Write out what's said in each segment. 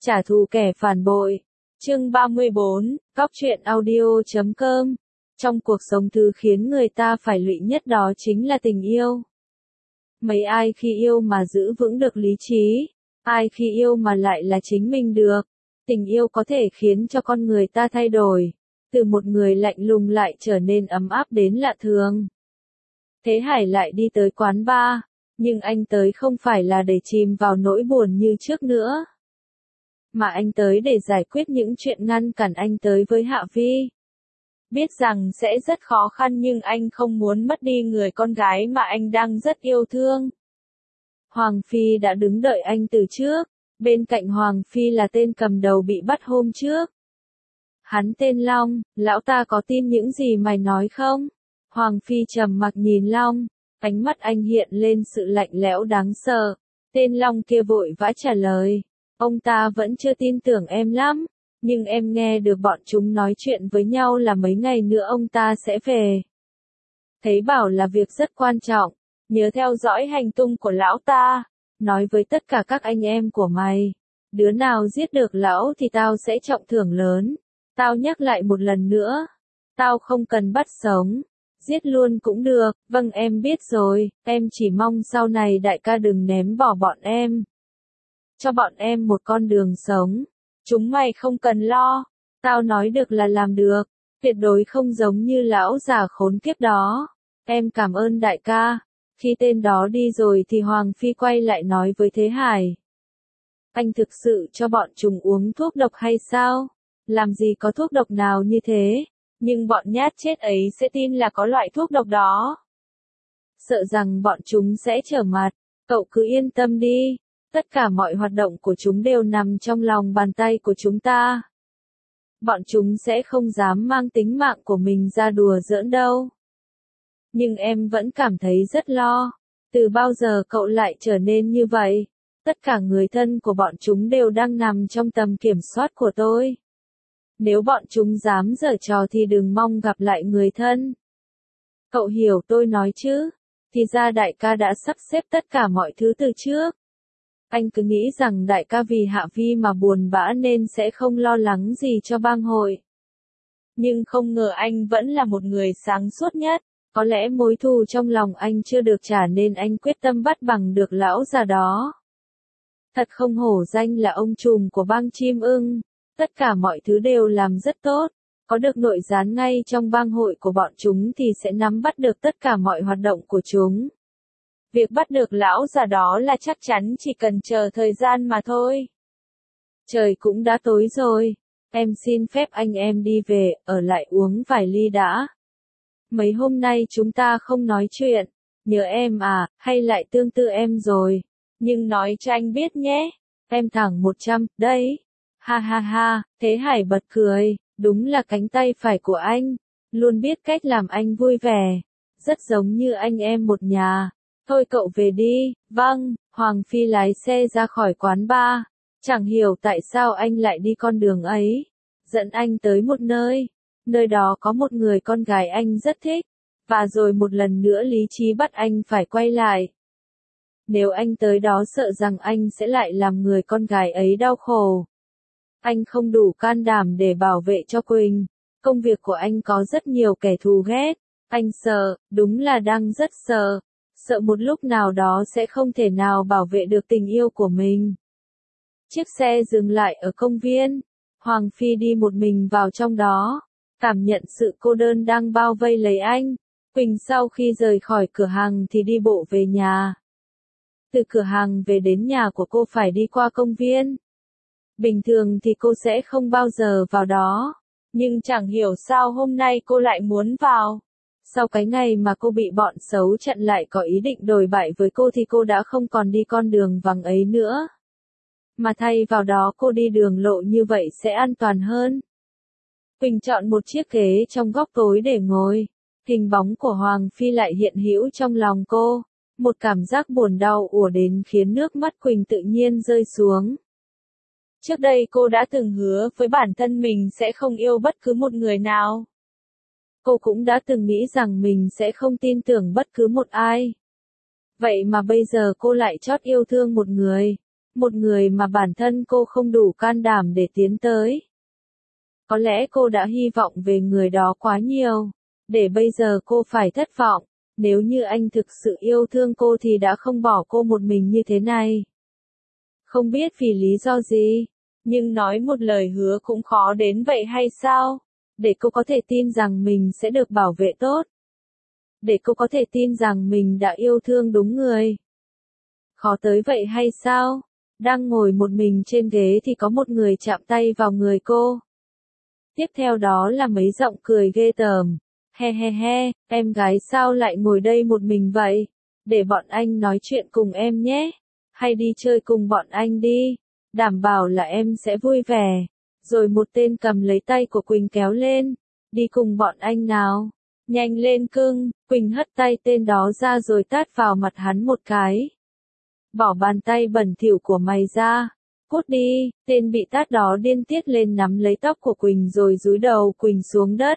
Trả thù kẻ phản bội. Chương 34, Cóc truyện audio.com. Trong cuộc sống thứ khiến người ta phải lụy nhất đó chính là tình yêu. Mấy ai khi yêu mà giữ vững được lý trí, ai khi yêu mà lại là chính mình được. Tình yêu có thể khiến cho con người ta thay đổi, từ một người lạnh lùng lại trở nên ấm áp đến lạ thường. Thế Hải lại đi tới quán bar, nhưng anh tới không phải là để chìm vào nỗi buồn như trước nữa, mà anh tới để giải quyết những chuyện ngăn cản anh tới với Hạ Vi. Biết rằng sẽ rất khó khăn nhưng anh không muốn mất đi người con gái mà anh đang rất yêu thương. Hoàng Phi đã đứng đợi anh từ trước, bên cạnh Hoàng Phi là tên cầm đầu bị bắt hôm trước. Hắn tên Long, lão ta có tin những gì mày nói không? Hoàng Phi trầm mặc nhìn Long, ánh mắt anh hiện lên sự lạnh lẽo đáng sợ. Tên Long kia vội vã trả lời, ông ta vẫn chưa tin tưởng em lắm, nhưng em nghe được bọn chúng nói chuyện với nhau là mấy ngày nữa ông ta sẽ về. Thấy bảo là việc rất quan trọng, nhớ theo dõi hành tung của lão ta, nói với tất cả các anh em của mày, đứa nào giết được lão thì tao sẽ trọng thưởng lớn. Tao nhắc lại một lần nữa, tao không cần bắt sống, giết luôn cũng được. Vâng em biết rồi, em chỉ mong sau này đại ca đừng ném bỏ bọn em. Cho bọn em một con đường sống. Chúng mày không cần lo, tao nói được là làm được, tuyệt đối không giống như lão già khốn kiếp đó. Em cảm ơn đại ca. Khi tên đó đi rồi thì Hoàng Phi quay lại nói với Thế Hải. Anh thực sự cho bọn chúng uống thuốc độc hay sao? Làm gì có thuốc độc nào như thế, nhưng bọn nhát chết ấy sẽ tin là có loại thuốc độc đó. Sợ rằng bọn chúng sẽ trở mặt, cậu cứ yên tâm đi, tất cả mọi hoạt động của chúng đều nằm trong lòng bàn tay của chúng ta. Bọn chúng sẽ không dám mang tính mạng của mình ra đùa giỡn đâu. Nhưng em vẫn cảm thấy rất lo, từ bao giờ cậu lại trở nên như vậy? Tất cả người thân của bọn chúng đều đang nằm trong tầm kiểm soát của tôi. Nếu bọn chúng dám giở trò thì đừng mong gặp lại người thân. Cậu hiểu tôi nói chứ? Thì ra đại ca đã sắp xếp tất cả mọi thứ từ trước. Anh cứ nghĩ rằng đại ca vì Hạ Vi mà buồn bã nên sẽ không lo lắng gì cho bang hội. Nhưng không ngờ anh vẫn là một người sáng suốt nhất. Có lẽ mối thù trong lòng anh chưa được trả nên anh quyết tâm bắt bằng được lão già đó. Thật không hổ danh là ông trùm của bang chim ưng. Tất cả mọi thứ đều làm rất tốt. Có được nội gián ngay trong bang hội của bọn chúng thì sẽ nắm bắt được tất cả mọi hoạt động của chúng. Việc bắt được lão già đó là chắc chắn chỉ cần chờ thời gian mà thôi. Trời cũng đã tối rồi. Em xin phép anh em đi về, ở lại uống vài ly đã. Mấy hôm nay chúng ta không nói chuyện. Nhớ em à, hay lại tương tư em rồi. Nhưng nói cho anh biết nhé. Em thẳng 100, đấy. Ha ha ha, Thế Hải bật cười, đúng là cánh tay phải của anh. Luôn biết cách làm anh vui vẻ. Rất giống như anh em một nhà. Thôi cậu về đi. Vâng. Hoàng Phi lái xe ra khỏi quán bar. Chẳng hiểu tại sao anh lại đi con đường ấy. Dẫn anh tới một nơi. Nơi đó có một người con gái anh rất thích. Và rồi một lần nữa lý trí bắt anh phải quay lại. Nếu anh tới đó sợ rằng anh sẽ lại làm người con gái ấy đau khổ. Anh không đủ can đảm để bảo vệ cho Quỳnh. Công việc của anh có rất nhiều kẻ thù ghét. Anh sợ, đúng là đang rất sợ. Sợ một lúc nào đó sẽ không thể nào bảo vệ được tình yêu của mình. Chiếc xe dừng lại ở công viên. Hoàng Phi đi một mình vào trong đó. Cảm nhận sự cô đơn đang bao vây lấy anh. Quỳnh sau khi rời khỏi cửa hàng thì đi bộ về nhà. Từ cửa hàng về đến nhà của cô phải đi qua công viên. Bình thường thì cô sẽ không bao giờ vào đó. Nhưng chẳng hiểu sao hôm nay cô lại muốn vào. Sau cái ngày mà cô bị bọn xấu chặn lại có ý định đồi bại với cô thì cô đã không còn đi con đường vắng ấy nữa. Mà thay vào đó cô đi đường lộ như vậy sẽ an toàn hơn. Quỳnh chọn một chiếc ghế trong góc tối để ngồi. Hình bóng của Hoàng Phi lại hiện hữu trong lòng cô. Một cảm giác buồn đau ùa đến khiến nước mắt Quỳnh tự nhiên rơi xuống. Trước đây cô đã từng hứa với bản thân mình sẽ không yêu bất cứ một người nào. Cô cũng đã từng nghĩ rằng mình sẽ không tin tưởng bất cứ một ai. Vậy mà bây giờ cô lại chót yêu thương một người. Một người mà bản thân cô không đủ can đảm để tiến tới. Có lẽ cô đã hy vọng về người đó quá nhiều, để bây giờ cô phải thất vọng. Nếu như anh thực sự yêu thương cô thì đã không bỏ cô một mình như thế này. Không biết vì lý do gì, nhưng nói một lời hứa cũng khó đến vậy hay sao? Để cô có thể tin rằng mình sẽ được bảo vệ tốt. Để cô có thể tin rằng mình đã yêu thương đúng người. Khó tới vậy hay sao? Đang ngồi một mình trên ghế thì có một người chạm tay vào người cô. Tiếp theo đó là mấy giọng cười ghê tởm. He he he, em gái sao lại ngồi đây một mình vậy? Để bọn anh nói chuyện cùng em nhé. Hay đi chơi cùng bọn anh đi. Đảm bảo là em sẽ vui vẻ. Rồi một tên cầm lấy tay của Quỳnh kéo lên. Đi cùng bọn anh nào. Nhanh lên cưng. Quỳnh hất tay tên đó ra rồi tát vào mặt hắn một cái. Bỏ bàn tay bẩn thỉu của mày ra. Cút đi. Tên bị tát đó điên tiết lên nắm lấy tóc của Quỳnh rồi dúi đầu Quỳnh xuống đất.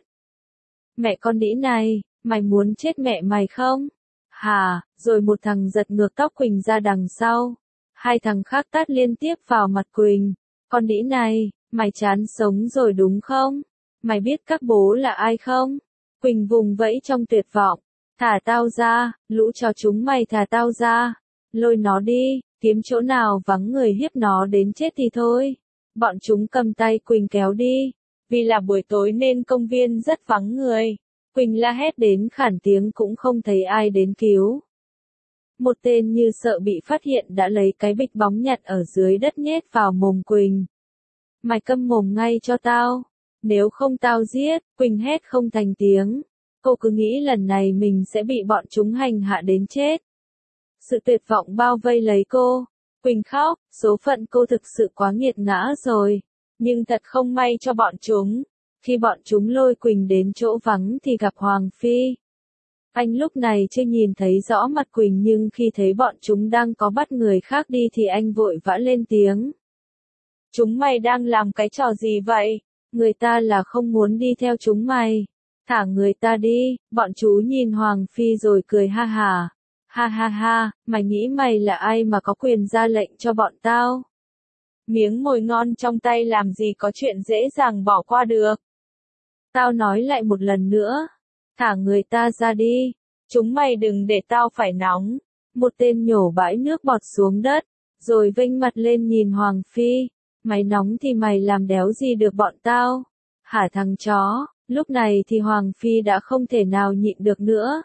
Mẹ con đĩ này, mày muốn chết mẹ mày không? Hả? Rồi một thằng giật ngược tóc Quỳnh ra đằng sau. Hai thằng khác tát liên tiếp vào mặt Quỳnh. Con đĩ này, mày chán sống rồi đúng không? Mày biết các bố là ai không? Quỳnh vùng vẫy trong tuyệt vọng. Thả tao ra, lũ chó chúng mày thả tao ra. Lôi nó đi, kiếm chỗ nào vắng người hiếp nó đến chết thì thôi. Bọn chúng cầm tay Quỳnh kéo đi. Vì là buổi tối nên công viên rất vắng người. Quỳnh la hét đến khản tiếng cũng không thấy ai đến cứu. Một tên như sợ bị phát hiện đã lấy cái bịch bóng nhặt ở dưới đất nhét vào mồm Quỳnh. Mày câm mồm ngay cho tao. Nếu không tao giết, Quỳnh hét không thành tiếng. Cô cứ nghĩ lần này mình sẽ bị bọn chúng hành hạ đến chết. Sự tuyệt vọng bao vây lấy cô. Quỳnh khóc, số phận cô thực sự quá nghiệt ngã rồi. Nhưng thật không may cho bọn chúng. Khi bọn chúng lôi Quỳnh đến chỗ vắng thì gặp Hoàng Phi. Anh lúc này chưa nhìn thấy rõ mặt Quỳnh nhưng khi thấy bọn chúng đang có bắt người khác đi thì anh vội vã lên tiếng. Chúng mày đang làm cái trò gì vậy? Người ta là không muốn đi theo chúng mày. Thả người ta đi. Bọn chú nhìn Hoàng Phi rồi cười ha hả. Ha ha ha, mày nghĩ mày là ai mà có quyền ra lệnh cho bọn tao? Miếng mồi ngon trong tay làm gì có chuyện dễ dàng bỏ qua được. Tao nói lại một lần nữa. Thả người ta ra đi. Chúng mày đừng để tao phải nóng. Một tên nhổ bãi nước bọt xuống đất. Rồi vênh mặt lên nhìn Hoàng Phi. Mày nóng thì mày làm đéo gì được bọn tao. Hả thằng chó. Lúc này thì Hoàng Phi đã không thể nào nhịn được nữa.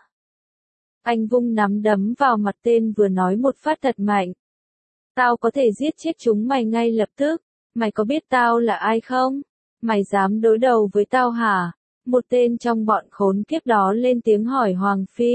Anh vung nắm đấm vào mặt tên vừa nói một phát thật mạnh. Tao có thể giết chết chúng mày ngay lập tức. Mày có biết tao là ai không? Mày dám đối đầu với tao hả? Một tên trong bọn khốn kiếp đó lên tiếng hỏi Hoàng Phi.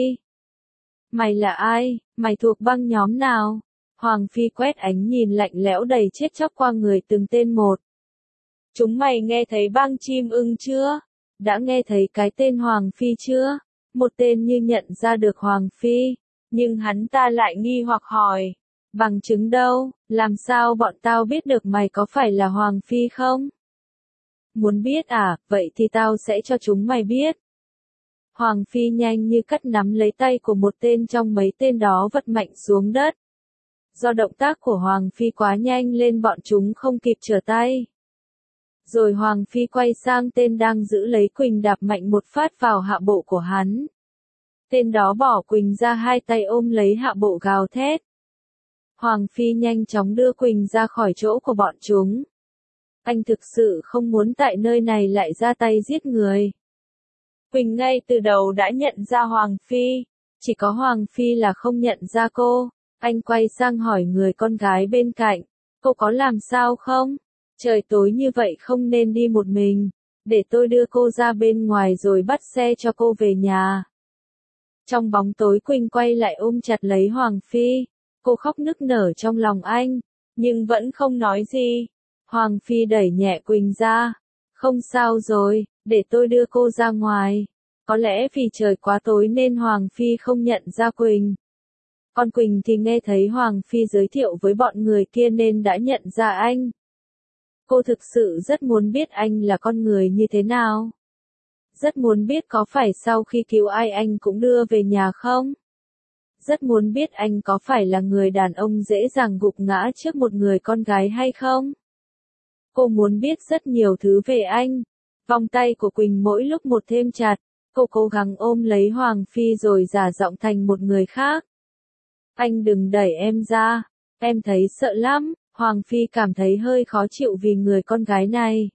Mày là ai? Mày thuộc băng nhóm nào? Hoàng Phi quét ánh nhìn lạnh lẽo đầy chết chóc qua người từng tên một. Chúng mày nghe thấy băng chim ưng chưa? Đã nghe thấy cái tên Hoàng Phi chưa? Một tên như nhận ra được Hoàng Phi. Nhưng hắn ta lại nghi hoặc hỏi. Bằng chứng đâu? Làm sao bọn tao biết được mày có phải là Hoàng Phi không? Muốn biết à? Vậy thì tao sẽ cho chúng mày biết. Hoàng Phi nhanh như cắt nắm lấy tay của một tên trong mấy tên đó vật mạnh xuống đất. Do động tác của Hoàng Phi quá nhanh nên bọn chúng không kịp trở tay. Rồi Hoàng Phi quay sang tên đang giữ lấy Quỳnh đạp mạnh một phát vào hạ bộ của hắn. Tên đó bỏ Quỳnh ra hai tay ôm lấy hạ bộ gào thét. Hoàng Phi nhanh chóng đưa Quỳnh ra khỏi chỗ của bọn chúng. Anh thực sự không muốn tại nơi này lại ra tay giết người. Quỳnh ngay từ đầu đã nhận ra Hoàng Phi. Chỉ có Hoàng Phi là không nhận ra cô. Anh quay sang hỏi người con gái bên cạnh. Cô có làm sao không? Trời tối như vậy không nên đi một mình. Để tôi đưa cô ra bên ngoài rồi bắt xe cho cô về nhà. Trong bóng tối Quỳnh quay lại ôm chặt lấy Hoàng Phi. Cô khóc nức nở trong lòng anh. Nhưng vẫn không nói gì. Hoàng Phi đẩy nhẹ Quỳnh ra. Không sao rồi, để tôi đưa cô ra ngoài. Có lẽ vì trời quá tối nên Hoàng Phi không nhận ra Quỳnh. Còn Quỳnh thì nghe thấy Hoàng Phi giới thiệu với bọn người kia nên đã nhận ra anh. Cô thực sự rất muốn biết anh là con người như thế nào. Rất muốn biết có phải sau khi cứu ai anh cũng đưa về nhà không? rất muốn biết anh có phải là người đàn ông dễ dàng gục ngã trước một người con gái hay không. Cô muốn biết rất nhiều thứ về anh. Vòng tay của Quỳnh mỗi lúc một thêm chặt, cô cố gắng ôm lấy Hoàng Phi rồi giả giọng thành một người khác. Anh đừng đẩy em ra, em thấy sợ lắm. Hoàng Phi cảm thấy hơi khó chịu vì người con gái này.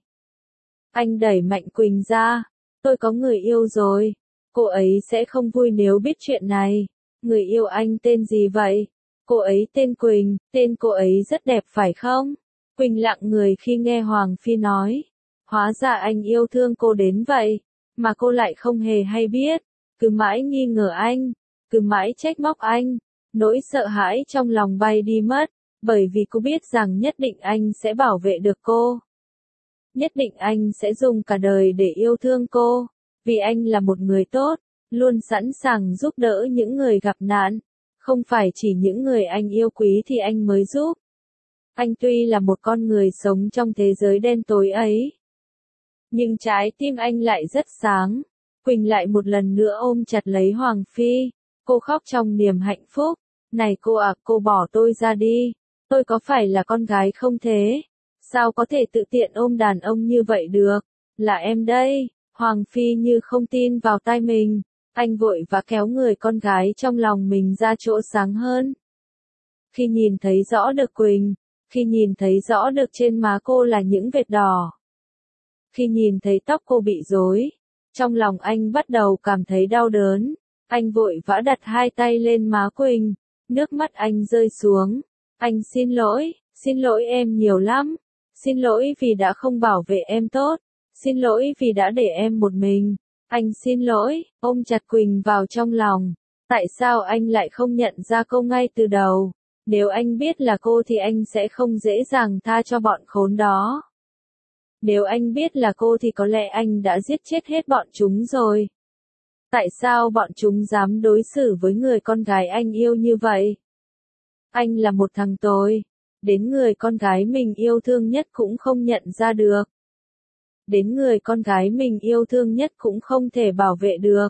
Anh đẩy mạnh Quỳnh ra. Tôi có người yêu rồi. Cô ấy sẽ không vui nếu biết chuyện này. Người yêu anh tên gì vậy? Cô ấy tên Quỳnh, tên cô ấy rất đẹp phải không? Quỳnh lặng người khi nghe Hoàng Phi nói. Hóa ra anh yêu thương cô đến vậy, mà cô lại không hề hay biết. Cứ mãi nghi ngờ anh, cứ mãi trách móc anh. Nỗi sợ hãi trong lòng bay đi mất, bởi vì cô biết rằng nhất định anh sẽ bảo vệ được cô. Nhất định anh sẽ dùng cả đời để yêu thương cô, vì anh là một người tốt, luôn sẵn sàng giúp đỡ những người gặp nạn. Không phải chỉ những người anh yêu quý thì anh mới giúp. Anh tuy là một con người sống trong thế giới đen tối ấy, nhưng trái tim anh lại rất sáng. Quỳnh lại một lần nữa ôm chặt lấy Hoàng Phi. Cô khóc trong niềm hạnh phúc. Này cô à, cô bỏ tôi ra đi. Tôi có phải là con gái không thế? Sao có thể tự tiện ôm đàn ông như vậy được? Là em đây. Hoàng Phi như không tin vào tai mình. Anh vội vã kéo người con gái trong lòng mình ra chỗ sáng hơn. Khi nhìn thấy rõ được Quỳnh, khi nhìn thấy rõ được trên má cô là những vệt đỏ, khi nhìn thấy tóc cô bị rối, trong lòng anh bắt đầu cảm thấy đau đớn. Anh vội vã đặt hai tay lên má Quỳnh, nước mắt anh rơi xuống. Anh xin lỗi em nhiều lắm. Xin lỗi vì đã không bảo vệ em tốt. Xin lỗi vì đã để em một mình. Anh xin lỗi, ôm chặt Quỳnh vào trong lòng. Tại sao anh lại không nhận ra cô ngay từ đầu? Nếu anh biết là cô thì anh sẽ không dễ dàng tha cho bọn khốn đó. Nếu anh biết là cô thì có lẽ anh đã giết chết hết bọn chúng rồi. Tại sao bọn chúng dám đối xử với người con gái anh yêu như vậy? Anh là một thằng tồi. Đến người con gái mình yêu thương nhất cũng không nhận ra được. Đến người con gái mình yêu thương nhất cũng không thể bảo vệ được.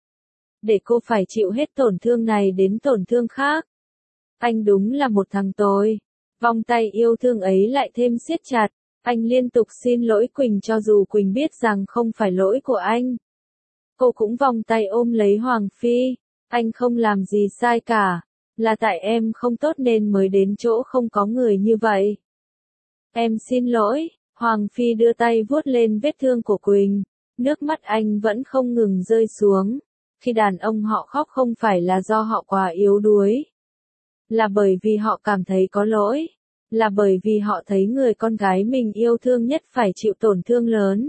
Để cô phải chịu hết tổn thương này đến tổn thương khác. Anh đúng là một thằng tồi. Vòng tay yêu thương ấy lại thêm siết chặt. Anh liên tục xin lỗi Quỳnh cho dù Quỳnh biết rằng không phải lỗi của anh. Cô cũng vòng tay ôm lấy Hoàng Phi. Anh không làm gì sai cả. Là tại em không tốt nên mới đến chỗ không có người như vậy. Em xin lỗi. Hoàng Phi đưa tay vuốt lên vết thương của Quỳnh. Nước mắt anh vẫn không ngừng rơi xuống. Khi đàn ông họ khóc không phải là do họ quá yếu đuối. Là bởi vì họ cảm thấy có lỗi. Là bởi vì họ thấy người con gái mình yêu thương nhất phải chịu tổn thương lớn.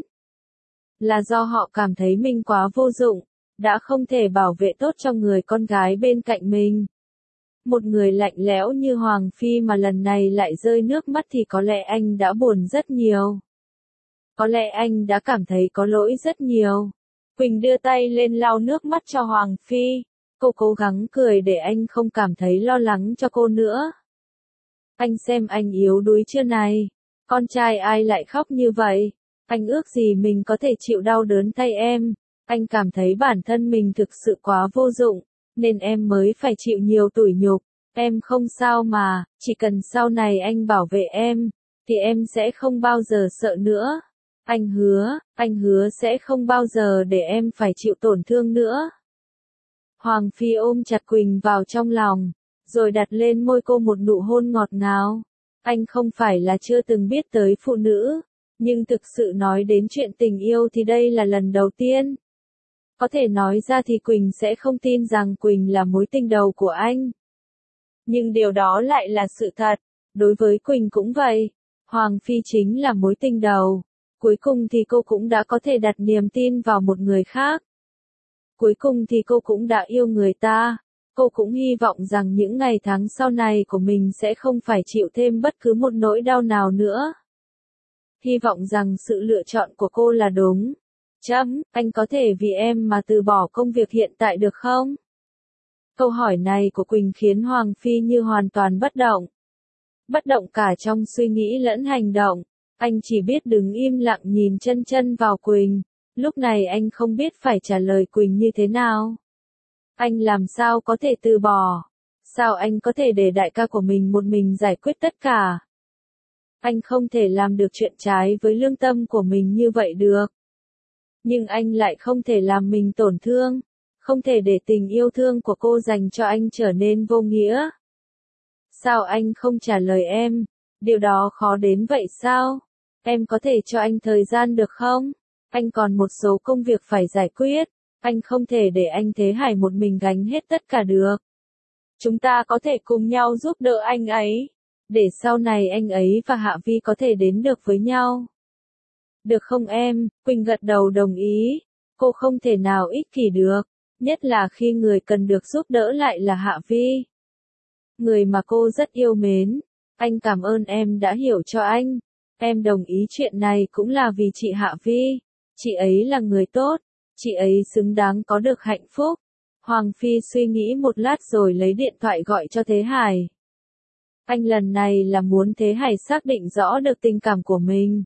Là do họ cảm thấy mình quá vô dụng, đã không thể bảo vệ tốt cho người con gái bên cạnh mình. Một người lạnh lẽo như Hoàng Phi mà lần này lại rơi nước mắt thì có lẽ anh đã buồn rất nhiều. Có lẽ anh đã cảm thấy có lỗi rất nhiều. Quỳnh đưa tay lên lau nước mắt cho Hoàng Phi. Cô cố gắng cười để anh không cảm thấy lo lắng cho cô nữa. Anh xem anh yếu đuối chưa này? Con trai ai lại khóc như vậy? Anh ước gì mình có thể chịu đau đớn thay em. Anh cảm thấy bản thân mình thực sự quá vô dụng, nên em mới phải chịu nhiều tủi nhục. Em không sao mà, chỉ cần sau này anh bảo vệ em, thì em sẽ không bao giờ sợ nữa. Anh hứa sẽ không bao giờ để em phải chịu tổn thương nữa. Hoàng Phi ôm chặt Quỳnh vào trong lòng, rồi đặt lên môi cô một nụ hôn ngọt ngào. Anh không phải là chưa từng biết tới phụ nữ, nhưng thực sự nói đến chuyện tình yêu thì đây là lần đầu tiên. Có thể nói ra thì Quỳnh sẽ không tin rằng Quỳnh là mối tình đầu của anh. Nhưng điều đó lại là sự thật. Đối với Quỳnh cũng vậy. Hoàng Phi chính là mối tình đầu. Cuối cùng thì cô cũng đã có thể đặt niềm tin vào một người khác. Cuối cùng thì cô cũng đã yêu người ta. Cô cũng hy vọng rằng những ngày tháng sau này của mình sẽ không phải chịu thêm bất cứ một nỗi đau nào nữa. Hy vọng rằng sự lựa chọn của cô là đúng. Anh có thể vì em mà từ bỏ công việc hiện tại được không? Câu hỏi này của Quỳnh khiến Hoàng Phi như hoàn toàn bất động. Bất động cả trong suy nghĩ lẫn hành động. Anh chỉ biết đứng im lặng nhìn chân vào Quỳnh. Lúc này anh không biết phải trả lời Quỳnh như thế nào. Anh làm sao có thể từ bỏ? Sao anh có thể để đại ca của mình một mình giải quyết tất cả? Anh không thể làm được chuyện trái với lương tâm của mình như vậy được. Nhưng anh lại không thể làm mình tổn thương, không thể để tình yêu thương của cô dành cho anh trở nên vô nghĩa. Sao anh không trả lời em? Điều đó khó đến vậy sao? Em có thể cho anh thời gian được không? Anh còn một số công việc phải giải quyết, anh không thể để anh Thế Hải một mình gánh hết tất cả được. Chúng ta có thể cùng nhau giúp đỡ anh ấy, để sau này anh ấy và Hạ Vi có thể đến được với nhau. Được không em? Quỳnh gật đầu đồng ý. Cô không thể nào ích kỷ được, nhất là khi người cần được giúp đỡ lại là Hạ Vi. Người mà cô rất yêu mến. Anh cảm ơn em đã hiểu cho anh. Em đồng ý chuyện này cũng là vì chị Hạ Vi. Chị ấy là người tốt, chị ấy xứng đáng có được hạnh phúc. Hoàng Phi suy nghĩ một lát rồi lấy điện thoại gọi cho Thế Hải. Anh lần này là muốn Thế Hải xác định rõ được tình cảm của mình.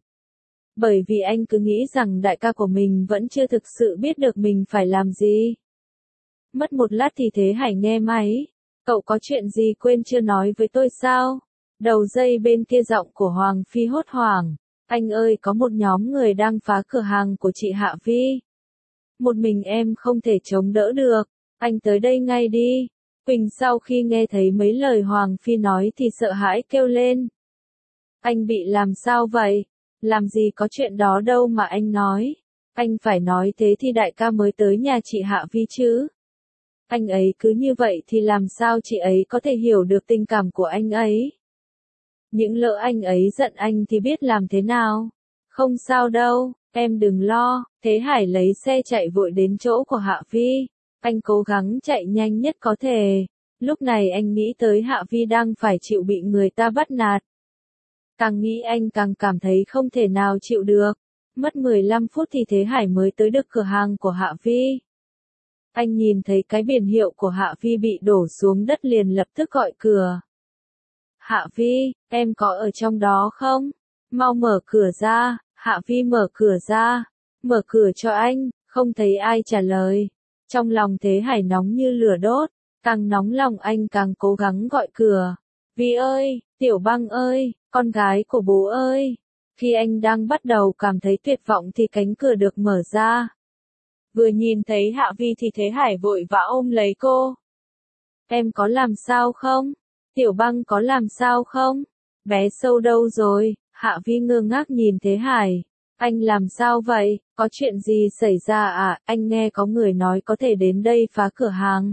Bởi vì anh cứ nghĩ rằng đại ca của mình vẫn chưa thực sự biết được mình phải làm gì. Mất một lát thì Thế Hải nghe máy. Cậu có chuyện gì quên chưa nói với tôi sao? Đầu dây bên kia giọng của Hoàng Phi hốt hoảng. Anh ơi, có một nhóm người đang phá cửa hàng của chị Hạ Vi. Một mình em không thể chống đỡ được. Anh tới đây ngay đi. Quỳnh sau khi nghe thấy mấy lời Hoàng Phi nói thì sợ hãi kêu lên. Anh bị làm sao vậy? Làm gì có chuyện đó đâu mà anh nói. Anh phải nói thế thì đại ca mới tới nhà chị Hạ Vi chứ. Anh ấy cứ như vậy thì làm sao chị ấy có thể hiểu được tình cảm của anh ấy. Những lỡ anh ấy giận anh thì biết làm thế nào. Không sao đâu, em đừng lo. Thế Hải lấy xe chạy vội đến chỗ của Hạ Vi. Anh cố gắng chạy nhanh nhất có thể. Lúc này anh nghĩ tới Hạ Vi đang phải chịu bị người ta bắt nạt. Càng nghĩ anh càng cảm thấy không thể nào chịu được. Mất 15 phút thì Thế Hải mới tới được cửa hàng của Hạ Vi. Anh nhìn thấy cái biển hiệu của Hạ Vi bị đổ xuống đất liền lập tức gọi cửa. Hạ Vi, em có ở trong đó không? Mau mở cửa ra. Hạ Vi mở cửa ra. Mở cửa cho anh. Không thấy ai trả lời. Trong lòng Thế Hải nóng như lửa đốt. Càng nóng lòng anh càng cố gắng gọi cửa. Vi ơi, Tiểu Băng ơi, con gái của bố ơi. Khi anh đang bắt đầu cảm thấy tuyệt vọng thì cánh cửa được mở ra. Vừa nhìn thấy Hạ Vi thì Thế Hải vội vã ôm lấy cô. Em có làm sao không? Tiểu Băng có làm sao không? Bé Sâu đâu rồi? Hạ Vi ngơ ngác nhìn Thế Hải. Anh làm sao vậy? Có chuyện gì xảy ra à? Anh nghe có người nói có thể đến đây phá cửa hàng.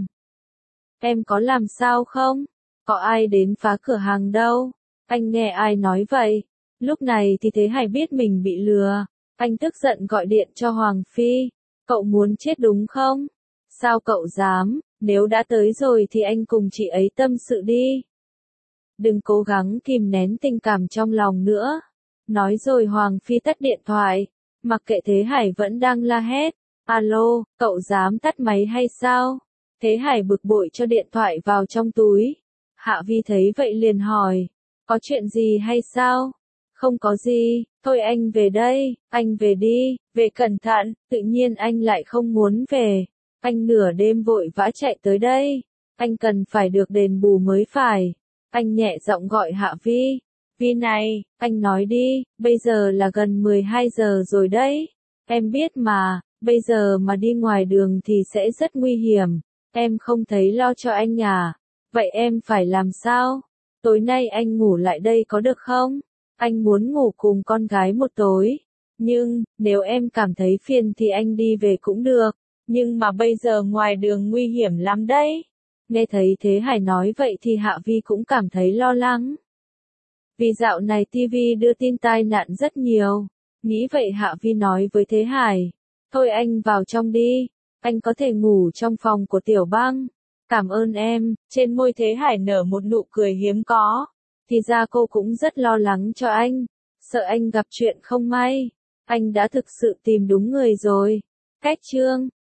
Em có làm sao không? Có ai đến phá cửa hàng đâu? Anh nghe ai nói vậy? Lúc này thì Thế Hải biết mình bị lừa. Anh tức giận gọi điện cho Hoàng Phi. Cậu muốn chết đúng không? Sao cậu dám? Nếu đã tới rồi thì anh cùng chị ấy tâm sự đi. Đừng cố gắng kìm nén tình cảm trong lòng nữa. Nói rồi Hoàng Phi tắt điện thoại. Mặc kệ Thế Hải vẫn đang la hét. Alo, cậu dám tắt máy hay sao? Thế Hải bực bội cho điện thoại vào trong túi. Hạ Vi thấy vậy liền hỏi. Có chuyện gì hay sao? Không có gì, thôi anh về đây, anh về đi, về cẩn thận, tự nhiên anh lại không muốn về. Anh nửa đêm vội vã chạy tới đây. Anh cần phải được đền bù mới phải. Anh nhẹ giọng gọi Hạ Vi. Vi này, anh nói đi, bây giờ là gần 12 giờ rồi đấy. Em biết mà, bây giờ mà đi ngoài đường thì sẽ rất nguy hiểm. Em không thấy lo cho anh à? Vậy em phải làm sao? Tối nay anh ngủ lại đây có được không? Anh muốn ngủ cùng con gái một tối. Nhưng, nếu em cảm thấy phiền thì anh đi về cũng được. Nhưng mà bây giờ ngoài đường nguy hiểm lắm đấy. Nghe thấy Thế Hải nói vậy thì Hạ Vi cũng cảm thấy lo lắng. Vì dạo này TV đưa tin tai nạn rất nhiều. Nghĩ vậy Hạ Vi nói với Thế Hải. Thôi anh vào trong đi. Anh có thể ngủ trong phòng của Tiểu Băng. Cảm ơn em. Trên môi Thế Hải nở một nụ cười hiếm có. Thì ra cô cũng rất lo lắng cho anh. Sợ anh gặp chuyện không may. Anh đã thực sự tìm đúng người rồi. Cách chương